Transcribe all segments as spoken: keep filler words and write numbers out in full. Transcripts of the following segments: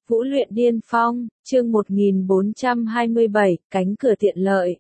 Vũ luyện điên phong, chương một nghìn bốn trăm hai mươi bảy, cánh cửa tiện lợi.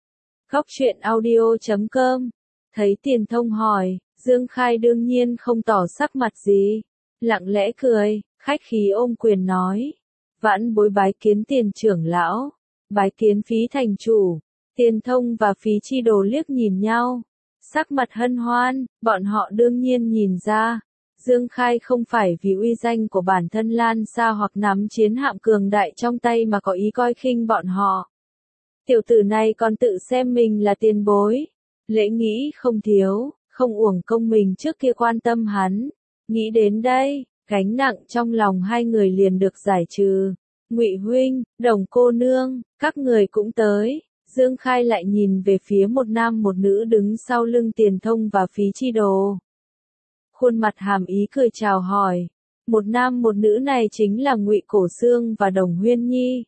Góc truyện audio chấm com. Thấy Tiền Thông hỏi, Dương Khai đương nhiên không tỏ sắc mặt gì. Lặng lẽ cười, khách khí ôm quyền nói. Vãn bối bái kiến Tiền trưởng lão, bái kiến Phí thành chủ. Tiền Thông và Phí Chi Đồ liếc nhìn nhau. Sắc mặt hân hoan, bọn họ đương nhiên nhìn ra. Dương Khai không phải vì uy danh của bản thân lan xa hoặc nắm chiến hạm cường đại trong tay mà có ý coi khinh bọn họ. Tiểu tử này còn tự xem mình là tiền bối. Lễ nghĩ không thiếu, không uổng công mình trước kia quan tâm hắn. Nghĩ đến đây, gánh nặng trong lòng hai người liền được giải trừ. Ngụy huynh, Đồng cô nương, các người cũng tới. Dương Khai lại nhìn về phía một nam một nữ đứng sau lưng Tiền Thông và Phí Chi Đồ. Khuôn mặt hàm ý cười chào hỏi. Một nam một nữ này chính là Ngụy Cổ Xương và Đồng Huyên Nhi.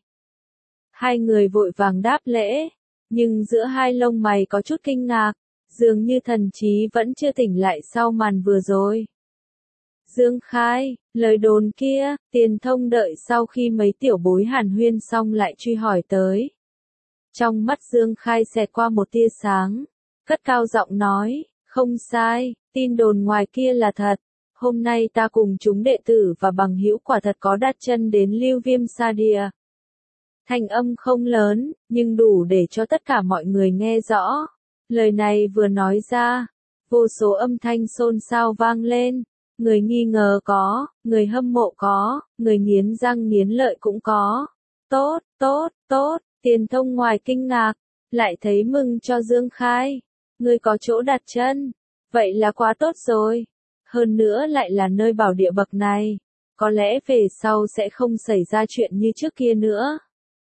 Hai người vội vàng đáp lễ, nhưng giữa hai lông mày có chút kinh ngạc, dường như thần trí vẫn chưa tỉnh lại sau màn vừa rồi. Dương Khai, lời đồn kia, Tiền Thông đợi sau khi mấy tiểu bối hàn huyên xong lại truy hỏi tới. Trong mắt Dương Khai xẹt qua một tia sáng, cất cao giọng nói, không sai, tin đồn ngoài kia là thật. Hôm nay ta cùng chúng đệ tử và bằng hữu quả thật có đặt chân đến Lưu Viêm Sa Địa. Thanh âm không lớn, nhưng đủ để cho tất cả mọi người nghe rõ. Lời này vừa nói ra, vô số âm thanh xôn xao vang lên. Người nghi ngờ có, người hâm mộ có, người nghiến răng nghiến lợi cũng có. Tốt, tốt, tốt, Tiền Thông ngoài kinh ngạc, lại thấy mừng cho Dương Khai. Người có chỗ đặt chân, vậy là quá tốt rồi. Hơn nữa lại là nơi bảo địa bậc này, có lẽ về sau sẽ không xảy ra chuyện như trước kia nữa.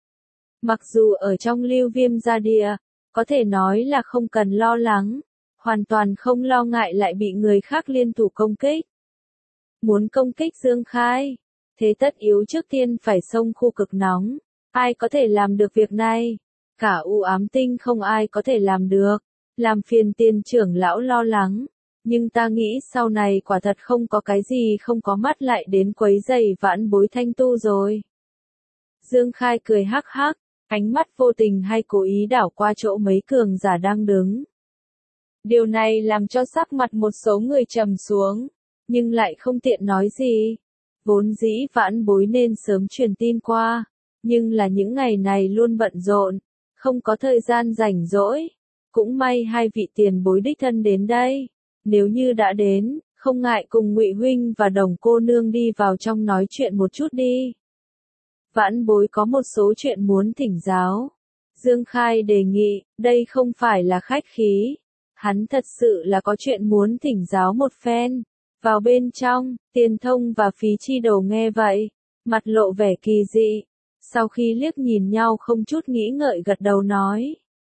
Mặc dù ở trong Lưu Viêm Gia Địa, có thể nói là không cần lo lắng, hoàn toàn không lo ngại lại bị người khác liên thủ công kích. Muốn công kích Dương Khai, thế tất yếu trước tiên phải xông khu cực nóng. Ai có thể làm được việc này? Cả U Ám Tinh không ai có thể làm được. Làm phiền Tiền trưởng lão lo lắng. Nhưng ta nghĩ sau này quả thật không có cái gì không có mắt lại đến quấy rầy vãn bối thanh tu rồi. Dương Khai cười hắc hắc, ánh mắt vô tình hay cố ý đảo qua chỗ mấy cường giả đang đứng. Điều này làm cho sắc mặt một số người trầm xuống, nhưng lại không tiện nói gì. Vốn dĩ vãn bối nên sớm truyền tin qua, nhưng là những ngày này luôn bận rộn, không có thời gian rảnh rỗi. Cũng may hai vị tiền bối đích thân đến đây, nếu như đã đến, không ngại cùng Ngụy huynh và Đồng cô nương đi vào trong nói chuyện một chút đi. Vãn bối có một số chuyện muốn thỉnh giáo. Dương Khai đề nghị, đây không phải là khách khí. Hắn thật sự là có chuyện muốn thỉnh giáo một phen. Vào bên trong, Tiền Thông và Phí Chi Đồ nghe vậy, mặt lộ vẻ kỳ dị. Sau khi liếc nhìn nhau không chút nghĩ ngợi gật đầu nói.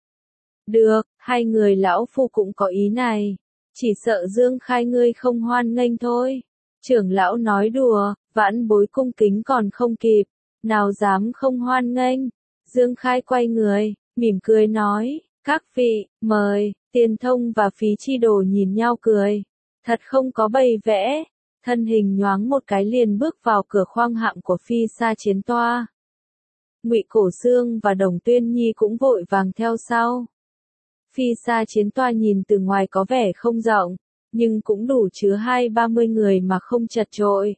Được, hai người lão phu cũng có ý này. Chỉ sợ Dương Khai ngươi không hoan nghênh thôi. Trưởng lão nói đùa, vãn bối cung kính còn không kịp. Nào dám không hoan nghênh. Dương Khai quay người, mỉm cười nói, các vị, mời. Tiền Thông và Phí Chi Đồ nhìn nhau cười. Thật không có bày vẽ. Thân hình nhoáng một cái liền bước vào cửa khoang hạm của Phi Sa Chiến Toa. Ngụy Cổ Xương và Đồng Tuyên Nhi cũng vội vàng theo sau. Phi Sa Chiến Toa nhìn từ ngoài có vẻ không rộng, nhưng cũng đủ chứa hai ba mươi người mà không chật chội.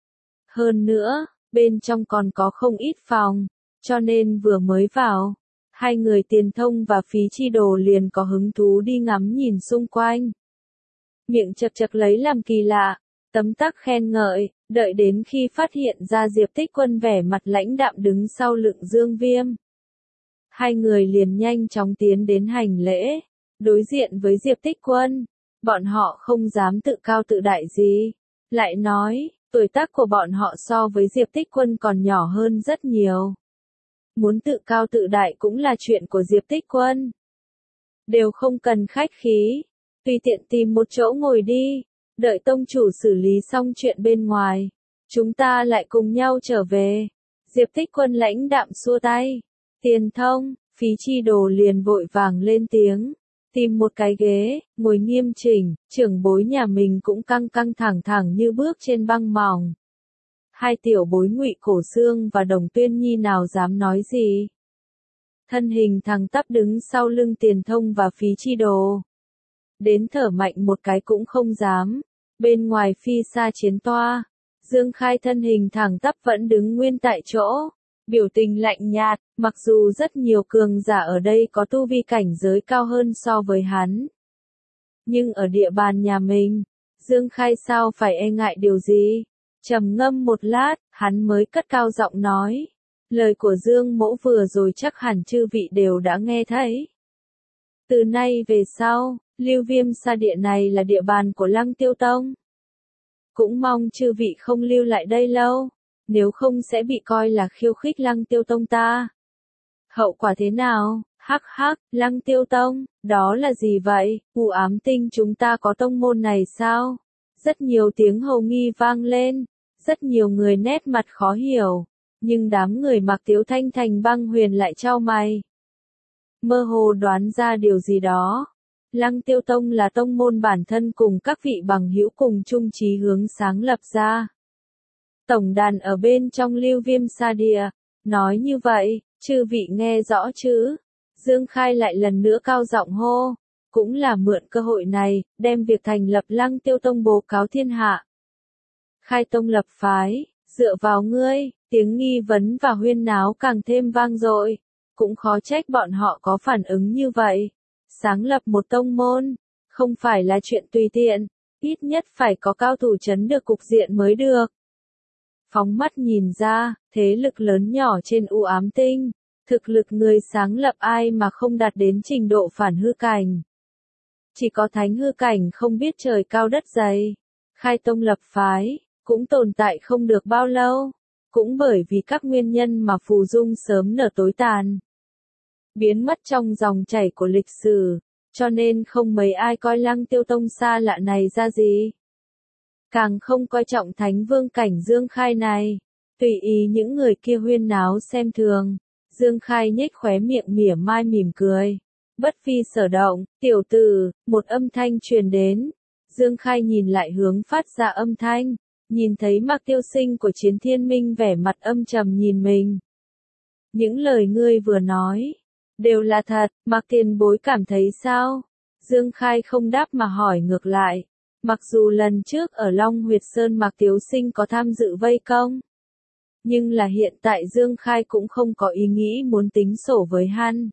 Hơn nữa, bên trong còn có không ít phòng, cho nên vừa mới vào, hai người Tiền Thông và Phí Chi Đồ liền có hứng thú đi ngắm nhìn xung quanh. Miệng chật chật lấy làm kỳ lạ, tấm tắc khen ngợi, đợi đến khi phát hiện ra Diệp Tích Quân vẻ mặt lãnh đạm đứng sau lưng Dương Viêm. Hai người liền nhanh chóng tiến đến hành lễ, đối diện với Diệp Tích Quân. Bọn họ không dám tự cao tự đại gì. Lại nói, tuổi tác của bọn họ so với Diệp Tích Quân còn nhỏ hơn rất nhiều. Muốn tự cao tự đại cũng là chuyện của Diệp Tích Quân. Đều không cần khách khí, tùy tiện tìm một chỗ ngồi đi, đợi tông chủ xử lý xong chuyện bên ngoài. Chúng ta lại cùng nhau trở về. Diệp Tích Quân lãnh đạm xua tay. Tiền Thông, Phí Chi Đồ liền vội vàng lên tiếng, tìm một cái ghế, ngồi nghiêm chỉnh, trưởng bối nhà mình cũng căng căng thẳng thẳng như bước trên băng mỏng. hai tiểu bối Ngụy Cổ Xương và Đồng Tuyên Nhi nào dám nói gì. Thân hình thẳng tắp đứng sau lưng Tiền Thông và Phí Chi Đồ. Đến thở mạnh một cái cũng không dám. Bên ngoài phi xa chiến toa, Dương Khai thân hình thẳng tắp vẫn đứng nguyên tại chỗ, biểu tình lạnh nhạt, mặc dù rất nhiều cường giả ở đây có tu vi cảnh giới cao hơn so với hắn. Nhưng ở địa bàn nhà mình, Dương Khai sao phải e ngại điều gì? Trầm ngâm một lát, hắn mới cất cao giọng nói. Lời của Dương Mỗ vừa rồi chắc hẳn chư vị đều đã nghe thấy. Từ nay về sau, Lưu Viêm Sa Địa này là địa bàn của Lăng Tiêu Tông. Cũng mong chư vị không lưu lại đây lâu, nếu không sẽ bị coi là khiêu khích Lăng Tiêu Tông ta. Hậu quả thế nào? Hắc hắc, Lăng Tiêu Tông, đó là gì vậy? U Ám Tinh chúng ta có tông môn này sao? Rất nhiều tiếng hầu nghi vang lên, rất nhiều người nét mặt khó hiểu, nhưng đám người mặc Tiếu Thanh Thành Băng Huyền lại chau mày. Mơ hồ đoán ra điều gì đó. Lăng Tiêu Tông là tông môn bản thân cùng các vị bằng hữu cùng chung chí hướng sáng lập ra. Tổng đàn ở bên trong Lưu Viêm Sa Địa, nói như vậy, chư vị nghe rõ chứ? Dương Khai lại lần nữa cao giọng hô, cũng là mượn cơ hội này, đem việc thành lập Lăng Tiêu Tông bố cáo thiên hạ. Khai tông lập phái, dựa vào ngươi, tiếng nghi vấn và huyên náo càng thêm vang dội, cũng khó trách bọn họ có phản ứng như vậy. Sáng lập một tông môn, không phải là chuyện tùy tiện, ít nhất phải có cao thủ chấn được cục diện mới được. Phóng mắt nhìn ra, thế lực lớn nhỏ trên U Ám Tinh, thực lực người sáng lập ai mà không đạt đến trình độ phản hư cảnh. Chỉ có thánh hư cảnh không biết trời cao đất dày. Khai tông lập phái, cũng tồn tại không được bao lâu, cũng bởi vì các nguyên nhân mà phù dung sớm nở tối tàn. Biến mất trong dòng chảy của lịch sử, cho nên không mấy ai coi Lăng Tiêu Tông xa lạ này ra gì. Càng không coi trọng thánh vương cảnh Dương Khai này, tùy ý những người kia huyên náo xem thường. Dương Khai nhếch khóe miệng mỉa mai mỉm cười. Bất phi sở động, tiểu tử, một âm thanh truyền đến. Dương Khai nhìn lại hướng phát ra âm thanh, nhìn thấy Mạc Tiêu Sinh của Chiến Thiên Minh vẻ mặt âm trầm nhìn mình. Những lời ngươi vừa nói, đều là thật, Mạc Tiền Bối cảm thấy sao? Dương Khai không đáp mà hỏi ngược lại. Mặc dù lần trước ở Long Huyệt Sơn Mạc Tiếu Sinh có tham dự vây công, nhưng là hiện tại Dương Khai cũng không có ý nghĩ muốn tính sổ với hắn.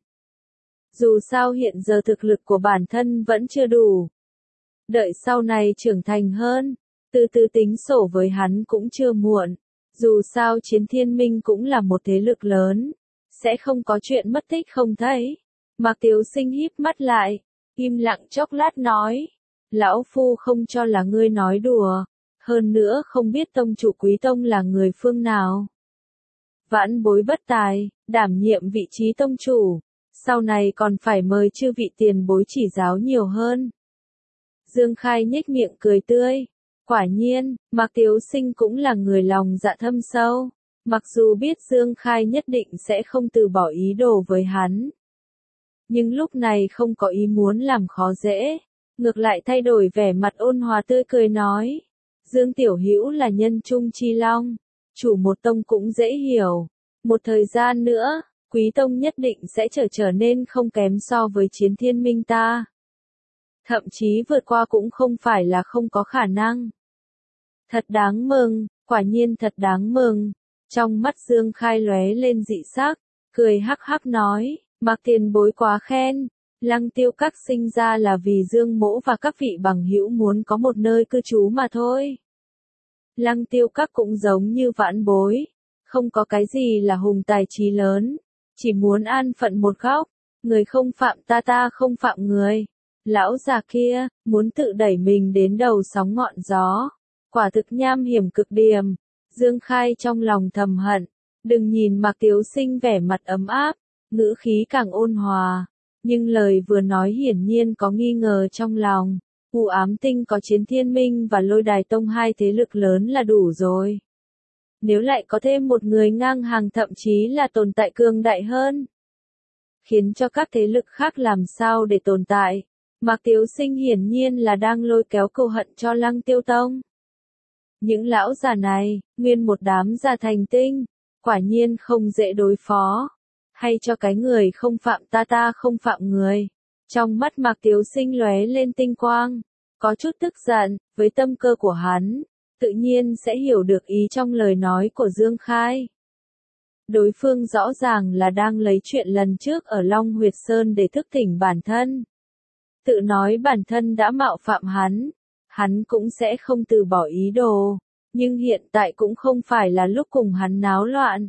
Dù sao hiện giờ thực lực của bản thân vẫn chưa đủ. Đợi sau này trưởng thành hơn, từ từ tính sổ với hắn cũng chưa muộn. Dù sao Chiến Thiên Minh cũng là một thế lực lớn, sẽ không có chuyện mất tích không thấy. Mạc Tiếu Sinh híp mắt lại, im lặng chốc lát nói. Lão Phu không cho là ngươi nói đùa, hơn nữa không biết tông chủ Quý Tông là người phương nào. Vãn bối bất tài, đảm nhiệm vị trí tông chủ, sau này còn phải mời chư vị tiền bối chỉ giáo nhiều hơn. Dương Khai nhếch miệng cười tươi, quả nhiên, Mạc Tiếu Sinh cũng là người lòng dạ thâm sâu, mặc dù biết Dương Khai nhất định sẽ không từ bỏ ý đồ với hắn. Nhưng lúc này không có ý muốn làm khó dễ. Ngược lại thay đổi vẻ mặt ôn hòa tươi cười nói. Dương Tiểu Hữu là nhân trung chi long, chủ một tông cũng dễ hiểu. Một thời gian nữa, Quý Tông nhất định sẽ trở trở nên không kém so với Chiến Thiên Minh ta. Thậm chí vượt qua cũng không phải là không có khả năng. Thật đáng mừng, quả nhiên thật đáng mừng. Trong mắt Dương Khai lóe lên dị sắc, cười hắc hắc nói, Mạc Tiền Bối quá khen. Lăng Tiêu Các sinh ra là vì Dương Mỗ và các vị bằng hữu muốn có một nơi cư trú mà thôi. Lăng Tiêu Các cũng giống như vãn bối, không có cái gì là hùng tài trí lớn, chỉ muốn an phận một góc, người không phạm ta ta không phạm người. Lão già kia, muốn tự đẩy mình đến đầu sóng ngọn gió, quả thực nham hiểm cực điểm. Dương Khai trong lòng thầm hận, đừng nhìn Mạc Tiếu Sinh vẻ mặt ấm áp, ngữ khí càng ôn hòa. Nhưng lời vừa nói hiển nhiên có nghi ngờ trong lòng. U Ám Tinh có Chiến Thiên Minh và Lôi Đài Tông hai thế lực lớn là đủ rồi. Nếu lại có thêm một người ngang hàng thậm chí là tồn tại cường đại hơn, khiến cho các thế lực khác làm sao để tồn tại. Mạc Tiếu Sinh hiển nhiên là đang lôi kéo cừu hận cho Lăng Tiêu Tông. Những lão già này, nguyên một đám già thành tinh, quả nhiên không dễ đối phó. Hay cho cái người không phạm ta ta không phạm người. Trong mắt Mạc Tiếu Sinh lóe lên tinh quang, có chút tức giận, với tâm cơ của hắn, tự nhiên sẽ hiểu được ý trong lời nói của Dương Khai. Đối phương rõ ràng là đang lấy chuyện lần trước ở Long Huyệt Sơn để thức tỉnh bản thân. Tự nói bản thân đã mạo phạm hắn, hắn cũng sẽ không từ bỏ ý đồ, nhưng hiện tại cũng không phải là lúc cùng hắn náo loạn.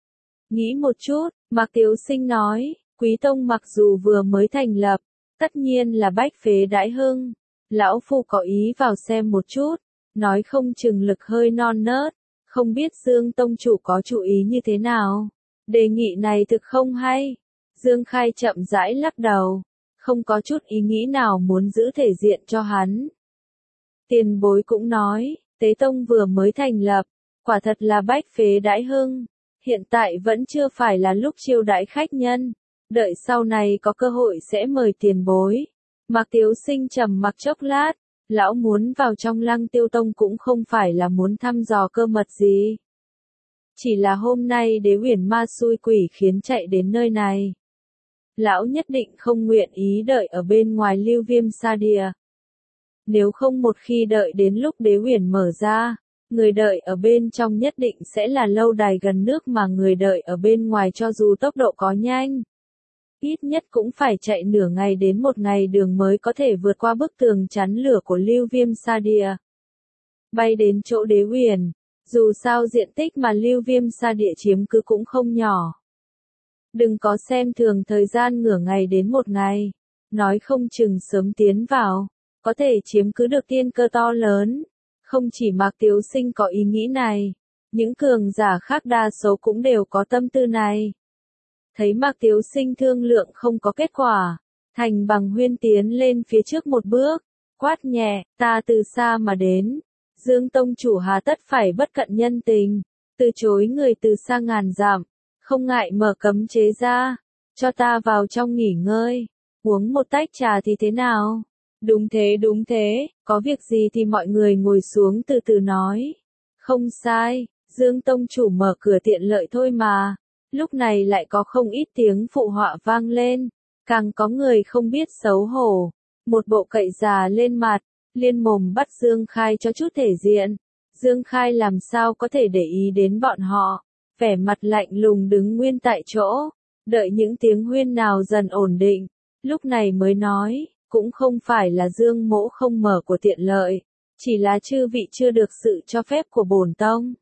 Nghĩ một chút, Mạc Tiếu Sinh nói, Quý Tông mặc dù vừa mới thành lập, tất nhiên là bách phế đãi hưng. Lão Phu có ý vào xem một chút, nói không chừng lực hơi non nớt, không biết Dương Tông Chủ có chủ ý như thế nào. Đề nghị này thực không hay. Dương Khai chậm rãi lắc đầu, không có chút ý nghĩ nào muốn giữ thể diện cho hắn. Tiền bối cũng nói, Tế Tông vừa mới thành lập, quả thật là bách phế đãi hưng, hiện tại vẫn chưa phải là lúc chiêu đãi khách nhân, đợi sau này có cơ hội sẽ mời tiền bối. Mạc Tiếu Sinh trầm mặc chốc lát, lão muốn vào trong Lăng Tiêu Tông cũng không phải là muốn thăm dò cơ mật gì. Chỉ là hôm nay Đế Uyển Ma xui quỷ khiến chạy đến nơi này. Lão nhất định không nguyện ý đợi ở bên ngoài Lưu Viêm Sa Địa. Nếu không một khi đợi đến lúc Đế Uyển mở ra, người đợi ở bên trong nhất định sẽ là lâu đài gần nước mà người đợi ở bên ngoài cho dù tốc độ có nhanh. Ít nhất cũng phải chạy nửa ngày đến một ngày đường mới có thể vượt qua bức tường chắn lửa của Lưu Viêm Sa Địa. Bay đến chỗ Đế Uyển, dù sao diện tích mà Lưu Viêm Sa Địa chiếm cứ cũng không nhỏ. Đừng có xem thường thời gian nửa ngày đến một ngày, nói không chừng sớm tiến vào, có thể chiếm cứ được tiên cơ to lớn. Không chỉ Mạc Tiếu Sinh có ý nghĩ này, những cường giả khác đa số cũng đều có tâm tư này. Thấy Mạc Tiếu Sinh thương lượng không có kết quả, Thành Bằng Huyên tiến lên phía trước một bước, quát nhẹ, ta từ xa mà đến, Dương Tông Chủ hà tất phải bất cận nhân tình, từ chối người từ xa ngàn dặm, không ngại mở cấm chế ra, cho ta vào trong nghỉ ngơi, uống một tách trà thì thế nào? Đúng thế đúng thế, có việc gì thì mọi người ngồi xuống từ từ nói. Không sai, Dương Tông Chủ mở cửa tiện lợi thôi mà. Lúc này lại có không ít tiếng phụ họa vang lên, càng có người không biết xấu hổ, một bộ cậy già lên mặt, liên mồm bắt Dương Khai cho chút thể diện. Dương Khai làm sao có thể để ý đến bọn họ, vẻ mặt lạnh lùng đứng nguyên tại chỗ, đợi những tiếng huyên nào dần ổn định, lúc này mới nói, cũng không phải là Dương Mỗ không mở của tiện lợi, chỉ là chư vị chưa được sự cho phép của bổn tông.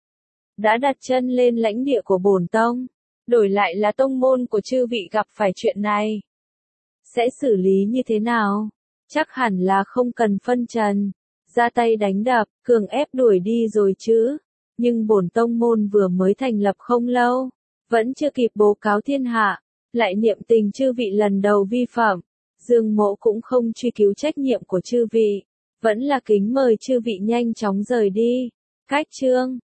Đã đặt chân lên lãnh địa của bổn tông, đổi lại là tông môn của chư vị gặp phải chuyện này. Sẽ xử lý như thế nào? Chắc hẳn là không cần phân trần, ra tay đánh đập, cường ép đuổi đi rồi chứ. Nhưng bổn tông môn vừa mới thành lập không lâu, vẫn chưa kịp báo cáo thiên hạ, lại niệm tình chư vị lần đầu vi phạm. Dương Mỗ cũng không truy cứu trách nhiệm của chư vị, vẫn là kính mời chư vị nhanh chóng rời đi. Cách chương